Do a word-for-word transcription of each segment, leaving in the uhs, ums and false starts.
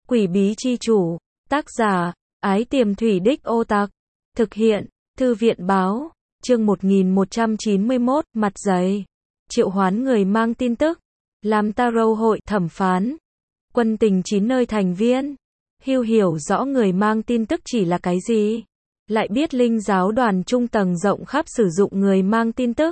Quỷ bí chi chủ, tác giả, Ái Tiềm Thủy Đích Ô Tặc, thực hiện, Thư viện báo, chương một nghìn một trăm chín mươi mốt, mặt dày, triệu hoán người mang tin tức, làm tarot hội thẩm phán, quân tình chín nơi thành viên, Hưu hiểu rõ người mang tin tức chỉ là cái gì, lại biết linh giáo đoàn trung tầng rộng khắp sử dụng người mang tin tức.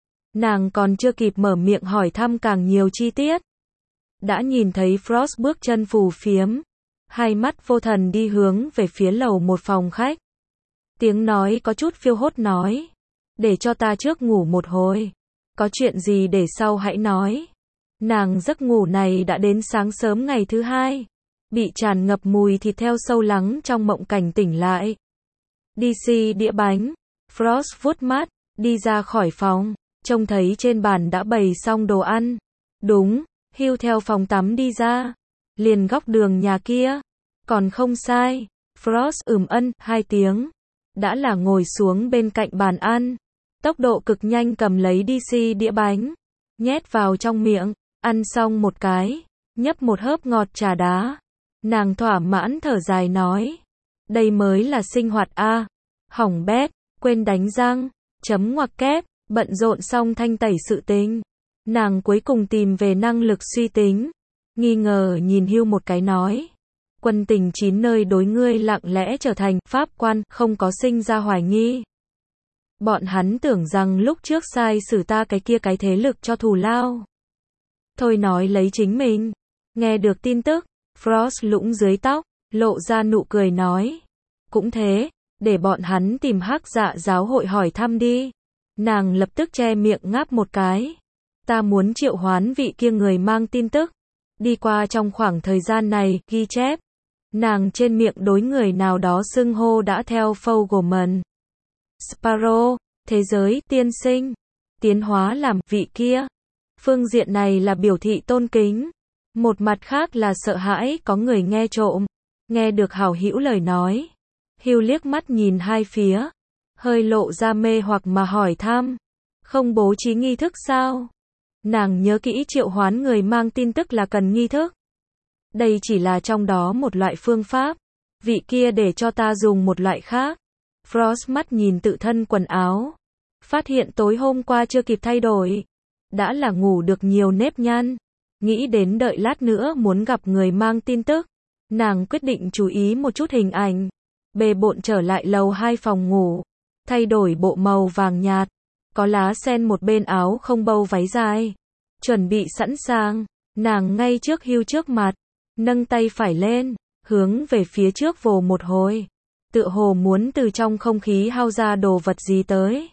Nàng còn chưa kịp mở miệng hỏi thăm càng nhiều chi tiết, đã nhìn thấy Frost bước chân phù phiếm, hai mắt vô thần đi hướng về phía lầu một phòng khách. Tiếng nói có chút phiêu hốt nói, để cho ta trước ngủ một hồi, có chuyện gì để sau hãy nói. Nàng giấc ngủ này đã đến sáng sớm ngày thứ hai, bị tràn ngập mùi thịt theo sâu lắng trong mộng cảnh tỉnh lại. đê xê đĩa bánh, Frost vuốt mắt, đi ra khỏi phòng, trông thấy trên bàn đã bày xong đồ ăn. Đúng, Hưu theo phòng tắm đi ra, liền góc đường nhà kia, còn không sai. Frost ừm ân hai tiếng, đã là ngồi xuống bên cạnh bàn ăn, tốc độ cực nhanh cầm lấy đê xê đĩa bánh, nhét vào trong miệng, ăn xong một cái, nhấp một hớp ngọt trà đá. Nàng thỏa mãn thở dài nói, đây mới là sinh hoạt a. Hỏng bét, quên đánh răng, chấm ngoặc kép, bận rộn xong thanh tẩy sự tình. Nàng cuối cùng tìm về năng lực suy tính, nghi ngờ nhìn Hưu một cái nói, quân tình chín nơi đối ngươi lặng lẽ trở thành pháp quan, không có sinh ra hoài nghi. Bọn hắn tưởng rằng lúc trước sai xử ta cái kia cái thế lực cho thù lao. Thôi nói lấy chính mình. Nghe được tin tức, Frost lũng dưới tóc, lộ ra nụ cười nói, cũng thế, để bọn hắn tìm Hắc Dạ giáo hội hỏi thăm đi. Nàng lập tức che miệng ngáp một cái. Ta muốn triệu hoán vị kia người mang tin tức. Đi qua trong khoảng thời gian này, ghi chép. Nàng trên miệng đối người nào đó xưng hô đã theo Fogelman. Sparrow, thế giới, tiên sinh. Tiến hóa làm, vị kia. Phương diện này là biểu thị tôn kính. Một mặt khác là sợ hãi có người nghe trộm. Nghe được hảo hữu lời nói. Hưu liếc mắt nhìn hai phía. Hơi lộ ra mê hoặc mà hỏi thăm. Không bố trí nghi thức sao? Nàng nhớ kỹ triệu hoán người mang tin tức là cần nghi thức. Đây chỉ là trong đó một loại phương pháp. Vị kia để cho ta dùng một loại khác. Frost mắt nhìn tự thân quần áo. Phát hiện tối hôm qua chưa kịp thay đổi. Đã là ngủ được nhiều nếp nhăn. Nghĩ đến đợi lát nữa muốn gặp người mang tin tức. Nàng quyết định chú ý một chút hình ảnh. Bề bộn trở lại lầu hai phòng ngủ. Thay đổi bộ màu vàng nhạt. Có lá sen một bên áo không bâu váy dài. Chuẩn bị sẵn sàng. Nàng ngay trước Hưu trước mặt. Nâng tay phải lên. Hướng về phía trước vồ một hồi. Tựa hồ muốn từ trong không khí hao ra đồ vật gì tới.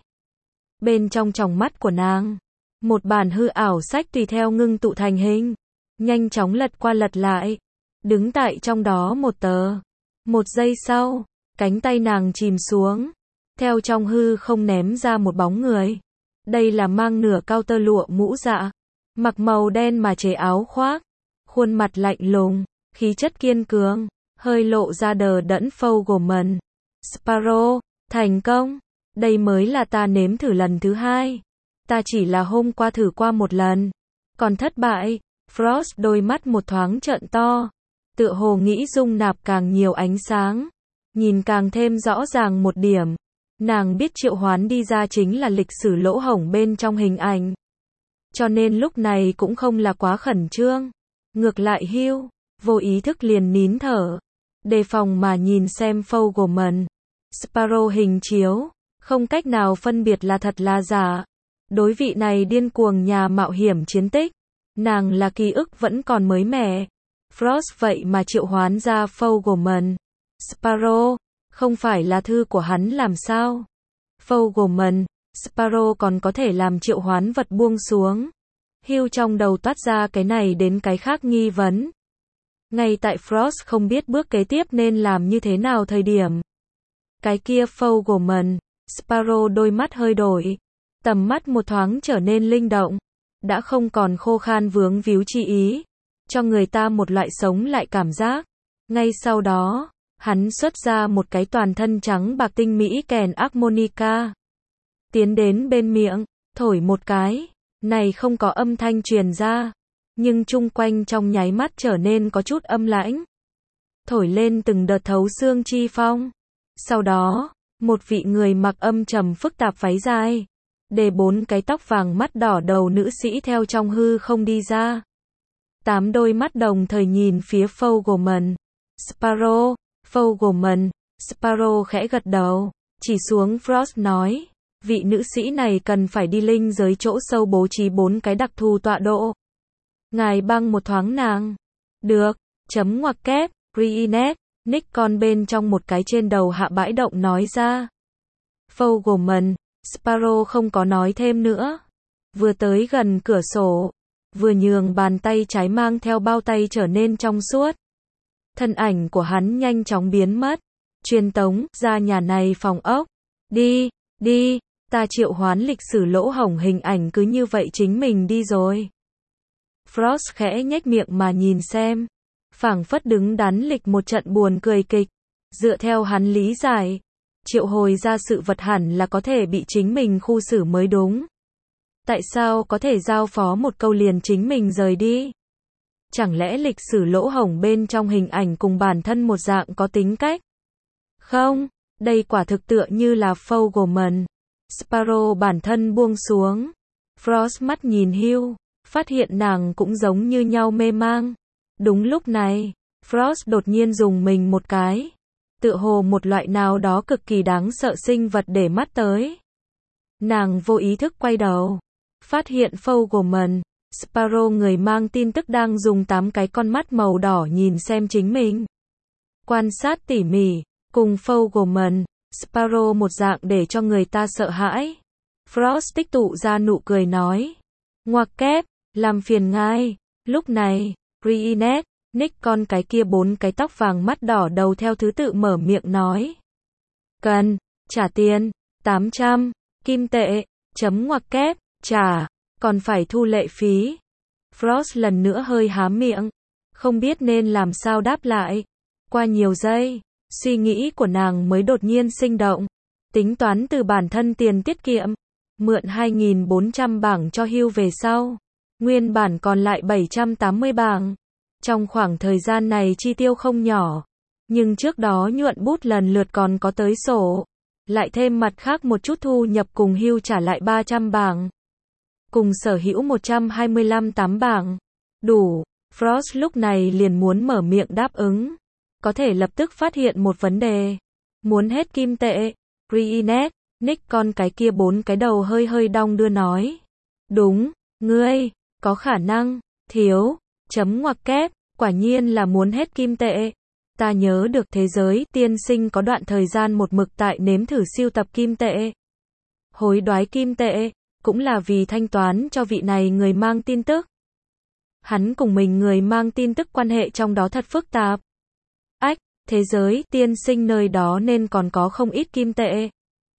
Bên trong tròng mắt của nàng. Một bản hư ảo sách tùy theo ngưng tụ thành hình. Nhanh chóng lật qua lật lại. Đứng tại trong đó một tờ. Một giây sau. Cánh tay nàng chìm xuống. Theo trong hư không ném ra một bóng người. Đây là mang nửa cao tơ lụa mũ dạ. Mặc màu đen mà chế áo khoác. Khuôn mặt lạnh lùng. Khí chất kiên cường. Hơi lộ ra đờ đẫn Fogelman. Sparrow, thành công. Đây mới là ta nếm thử lần thứ hai. Ta chỉ là hôm qua thử qua một lần. Còn thất bại. Frost đôi mắt một thoáng trợn to. Tựa hồ nghĩ dung nạp càng nhiều ánh sáng. Nhìn càng thêm rõ ràng một điểm. Nàng biết triệu hoán đi ra chính là lịch sử lỗ hổng bên trong hình ảnh. Cho nên lúc này cũng không là quá khẩn trương. Ngược lại Hưu, vô ý thức liền nín thở. Đề phòng mà nhìn xem Fogelman. Sparrow hình chiếu. Không cách nào phân biệt là thật là giả. Đối vị này điên cuồng nhà mạo hiểm chiến tích. Nàng là ký ức vẫn còn mới mẻ. Frost vậy mà triệu hoán ra Fogelman. Sparrow, không phải là thư của hắn làm sao? Fogelman, Sparrow còn có thể làm triệu hoán vật buông xuống. Hưu trong đầu toát ra cái này đến cái khác nghi vấn. Ngay tại Frost không biết bước kế tiếp nên làm như thế nào thời điểm. Cái kia Fogelman, Sparrow đôi mắt hơi đổi. Tầm mắt một thoáng trở nên linh động. Đã không còn khô khan vướng víu chi ý. Cho người ta một loại sống lại cảm giác. Ngay sau đó, hắn xuất ra một cái toàn thân trắng bạc tinh mỹ kèn harmonica. Tiến đến bên miệng, thổi một cái. Này không có âm thanh truyền ra. Nhưng chung quanh trong nháy mắt trở nên có chút âm lãnh. thổi lên từng đợt thấu xương chi phong. Sau đó, một vị người mặc âm trầm phức tạp váy dài, để bốn cái tóc vàng mắt đỏ đầu nữ sĩ theo trong hư không đi ra. Tám đôi mắt đồng thời nhìn phía Fogelman. Sparrow, Fogelman, Sparrow khẽ gật đầu, chỉ xuống Frost nói, vị nữ sĩ này cần phải đi linh giới chỗ sâu bố trí bốn cái đặc thù tọa độ. Ngài băng một thoáng nàng. Được, chấm ngoặc kép, Reenact, Nick con bên trong một cái trên đầu hạ bãi động nói ra. Fogelman, Sparrow không có nói thêm nữa. Vừa tới gần cửa sổ, vừa nhường bàn tay trái mang theo bao tay trở nên trong suốt. Thân ảnh của hắn nhanh chóng biến mất. Truyền tống, ra nhà này phòng ốc. Đi, đi, ta triệu hoán lịch sử lỗ hổng hình ảnh cứ như vậy chính mình đi rồi. Frost khẽ nhếch miệng mà nhìn xem. Phảng phất đứng đắn lịch một trận buồn cười kịch. Dựa theo hắn lý giải, triệu hồi ra sự vật hẳn là có thể bị chính mình khu xử mới đúng. Tại sao có thể giao phó một câu liền chính mình rời đi? Chẳng lẽ lịch sử lỗ hổng bên trong hình ảnh cùng bản thân một dạng có tính cách? Không, đây quả thực tựa như là Fogelman. Sparrow bản thân buông xuống. Frost mắt nhìn Hugh, phát hiện nàng cũng giống như nhau mê mang. Đúng lúc này, Frost đột nhiên dùng mình một cái. Tựa hồ một loại nào đó cực kỳ đáng sợ sinh vật để mắt tới. Nàng vô ý thức quay đầu. Phát hiện Fogelman, Sparrow người mang tin tức đang dùng tám cái con mắt màu đỏ nhìn xem chính mình. Quan sát tỉ mỉ, cùng Fogelman, Sparrow một dạng để cho người ta sợ hãi. Frost tích tụ ra nụ cười nói. Ngoặc kép, làm phiền ngài. Lúc này, Reenact, Nick con cái kia bốn cái tóc vàng mắt đỏ đầu theo thứ tự mở miệng nói. Cần, trả tiền, tám trăm, kim tệ, chấm ngoặc kép, trả, còn phải thu lệ phí. Frost lần nữa hơi há miệng, không biết nên làm sao đáp lại. Qua nhiều giây, suy nghĩ của nàng mới đột nhiên sinh động. Tính toán từ bản thân tiền tiết kiệm, mượn hai nghìn bốn trăm bảng cho Hugh về sau. Nguyên bản còn lại bảy trăm tám mươi bảng. Trong khoảng thời gian này chi tiêu không nhỏ. Nhưng trước đó nhuận bút lần lượt còn có tới sổ. Lại thêm mặt khác một chút thu nhập cùng Hugh trả lại ba trăm bảng. Cùng sở hữu một trăm hai mươi lăm tám bảng. Đủ. Frost lúc này liền muốn mở miệng đáp ứng. Có thể lập tức phát hiện một vấn đề. Muốn hết kim tệ. Reenact, Nick con cái kia bốn cái đầu hơi hơi đong đưa nói. Đúng, ngươi, có khả năng, thiếu, chấm ngoặc kép, quả nhiên là muốn hết kim tệ. Ta nhớ được thế giới tiên sinh có đoạn thời gian một mực tại nếm thử siêu tập kim tệ. Hối đoái kim tệ, cũng là vì thanh toán cho vị này người mang tin tức. Hắn cùng mình người mang tin tức quan hệ trong đó thật phức tạp. Ách, thế giới tiên sinh nơi đó nên còn có không ít kim tệ.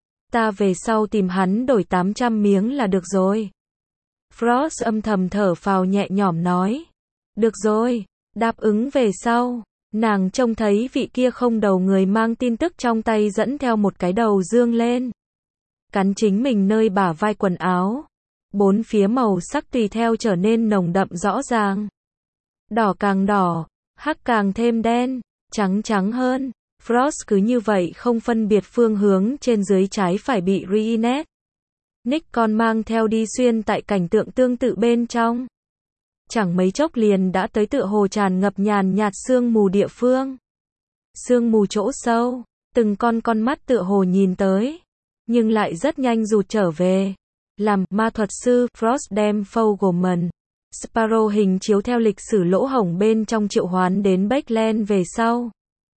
Ta về sau tìm hắn đổi tám trăm miếng là được rồi. Frost âm thầm thở phào nhẹ nhõm nói. Được rồi, đáp ứng về sau. Nàng trông thấy vị kia không đầu người mang tin tức trong tay dẫn theo một cái đầu dương lên. Cắn chính mình nơi bả vai quần áo. Bốn phía màu sắc tùy theo trở nên nồng đậm rõ ràng. Đỏ càng đỏ, hắc càng thêm đen, trắng trắng hơn. Frost cứ như vậy không phân biệt phương hướng trên dưới trái phải bị Reenact, Nick con mang theo đi xuyên tại cảnh tượng tương tự bên trong. Chẳng mấy chốc liền đã tới tựa hồ tràn ngập nhàn nhạt sương mù địa phương. Sương mù chỗ sâu, từng con con mắt tựa hồ nhìn tới, nhưng lại rất nhanh rụt trở về. Làm ma thuật sư, Frost đem Fogelman, Sparrow hình chiếu theo lịch sử lỗ hổng bên trong triệu hoán đến Backland về sau.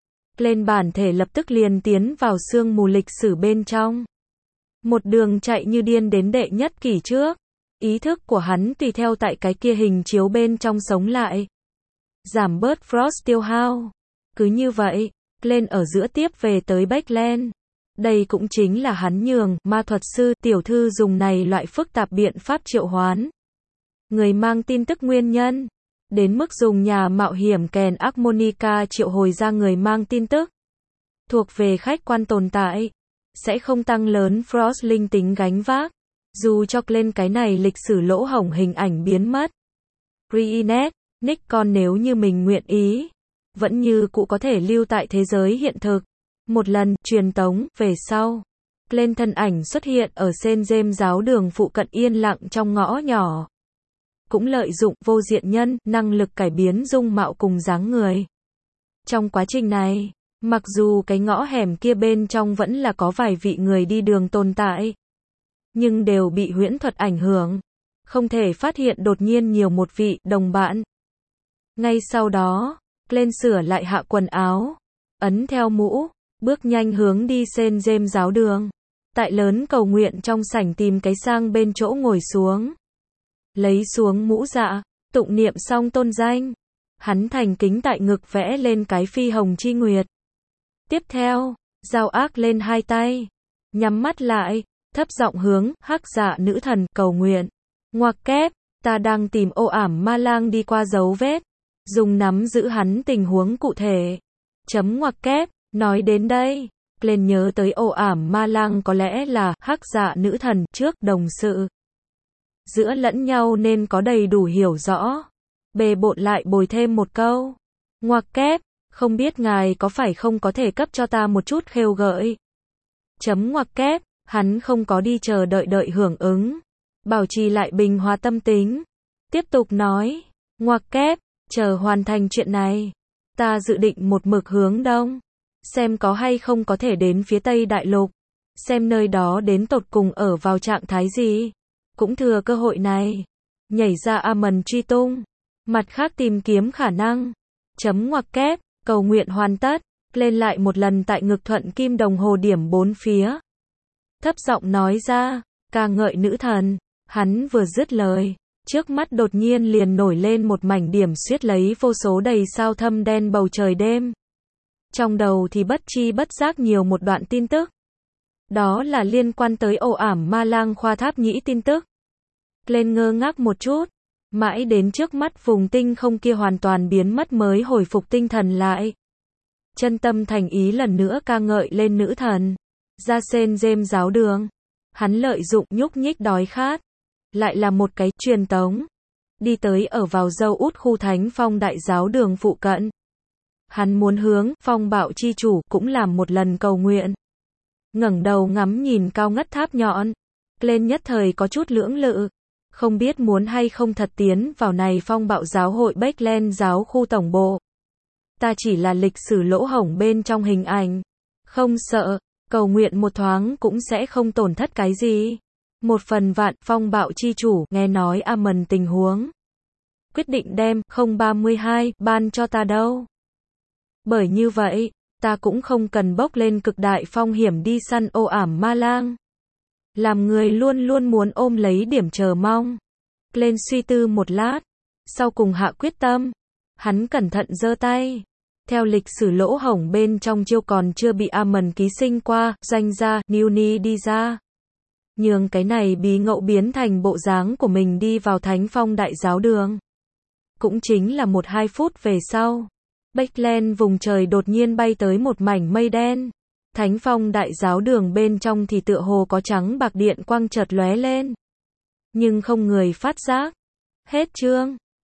Lên bản thể lập tức liền tiến vào sương mù lịch sử bên trong. Một đường chạy như điên đến đệ nhất kỷ trước. Ý thức của hắn tùy theo tại cái kia hình chiếu bên trong sống lại. Giảm bớt Frost tiêu hao. Cứ như vậy, lên ở giữa tiếp về tới Backland. Đây cũng chính là hắn nhường ma thuật sư tiểu thư dùng này loại phức tạp biện pháp triệu hoán. Người mang tin tức nguyên nhân. Đến mức dùng nhà mạo hiểm kèn harmonica triệu hồi ra người mang tin tức. Thuộc về khách quan tồn tại. Sẽ không tăng lớn Frost linh tính gánh vác. Dù cho lên cái này lịch sử lỗ hổng hình ảnh biến mất. Reenact, Nick con nếu như mình nguyện ý. vẫn như cũ có thể lưu tại thế giới hiện thực. Một lần, truyền tống, về sau, lên thân ảnh xuất hiện ở Sen Gem giáo đường phụ cận yên lặng trong ngõ nhỏ. Cũng lợi dụng vô diện nhân, năng lực cải biến dung mạo cùng dáng người. Trong quá trình này, mặc dù cái ngõ hẻm kia bên trong vẫn là có vài vị người đi đường tồn tại, nhưng đều bị huyễn thuật ảnh hưởng, không thể phát hiện đột nhiên nhiều một vị đồng bạn. Ngay sau đó, lên sửa lại hạ quần áo, ấn theo mũ, bước nhanh hướng đi Sen Gem giáo đường. Tại lớn cầu nguyện trong sảnh tìm cái sang bên chỗ ngồi xuống. Lấy xuống mũ dạ, tụng niệm xong tôn danh. Hắn thành kính tại ngực vẽ lên cái phi hồng chi nguyệt. Tiếp theo, giao ác lên hai tay, nhắm mắt lại, thấp giọng hướng hắc dạ nữ thần cầu nguyện. Ngoặc kép, ta đang tìm ô ảm ma lang đi qua dấu vết, dùng nắm giữ hắn tình huống cụ thể. Chấm ngoặc kép, nói đến đây, lên nhớ tới ô ảm ma lang có lẽ là hắc dạ nữ thần trước đồng sự. Giữa lẫn nhau nên có đầy đủ hiểu rõ. Bề bộn lại bồi thêm một câu. Ngoặc kép, không biết ngài có phải không có thể cấp cho ta một chút khêu gợi. Chấm ngoặc kép, hắn không có đi chờ đợi đợi hưởng ứng. Bảo trì lại bình hòa tâm tính. Tiếp tục nói. Ngoặc kép, chờ hoàn thành chuyện này. Ta dự định một mực hướng đông. Xem có hay không có thể đến phía Tây Đại Lục. Xem nơi đó đến tột cùng ở vào trạng thái gì. Cũng thừa cơ hội này. Nhảy ra Amon truy tung. Mặt khác tìm kiếm khả năng. Chấm ngoặc kép, cầu nguyện hoàn tất. Lên lại một lần tại ngực thuận kim đồng hồ điểm bốn phía. Thấp giọng nói ra, ca ngợi nữ thần. Hắn vừa dứt lời, trước mắt đột nhiên liền nổi lên một mảnh điểm xuyết lấy vô số đầy sao thâm đen bầu trời đêm. Trong đầu thì bất chi bất giác nhiều một đoạn tin tức. Đó là liên quan tới ô ảm ma lang khoa tháp nhĩ tin tức. Lên ngơ ngác một chút, mãi đến trước mắt vùng tinh không kia hoàn toàn biến mất mới hồi phục tinh thần lại. Chân tâm thành ý lần nữa ca ngợi lên nữ thần. Ra Sen Gem giáo đường. Hắn lợi dụng nhúc nhích đói khát. Lại là một cái truyền tống. Đi tới ở vào dâu út khu thánh phong đại giáo đường phụ cận. Hắn muốn hướng phong bạo chi chủ cũng làm một lần cầu nguyện. Ngẩng đầu ngắm nhìn cao ngất tháp nhọn. Lên nhất thời có chút lưỡng lự. Không biết muốn hay không thật tiến vào này phong bạo giáo hội Backland giáo khu tổng bộ. Ta chỉ là lịch sử lỗ hổng bên trong hình ảnh. Không sợ, cầu nguyện một thoáng cũng sẽ không tổn thất cái gì. Một phần vạn phong bạo chi chủ nghe nói Amon tình huống. Quyết định đem không ba hai ban cho ta đâu. Bởi như vậy, ta cũng không cần bốc lên cực đại phong hiểm đi săn ô ảm ma lang. Làm người luôn luôn muốn ôm lấy điểm chờ mong. Lên suy tư một lát, sau cùng hạ quyết tâm. Hắn cẩn thận giơ tay. Theo lịch sử lỗ hổng bên trong chiêu còn chưa bị Amon ký sinh qua, danh ra, Nuni đi ra. Nhường cái này bí ngẫu biến thành bộ dáng của mình đi vào thánh phong đại giáo đường. Cũng chính là một hai phút về sau. Backland vùng trời đột nhiên bay tới một mảnh mây đen. Thánh phong đại giáo đường bên trong thì tựa hồ có trắng bạc điện quang chợt lóe lên. Nhưng không người phát giác. Hết chương.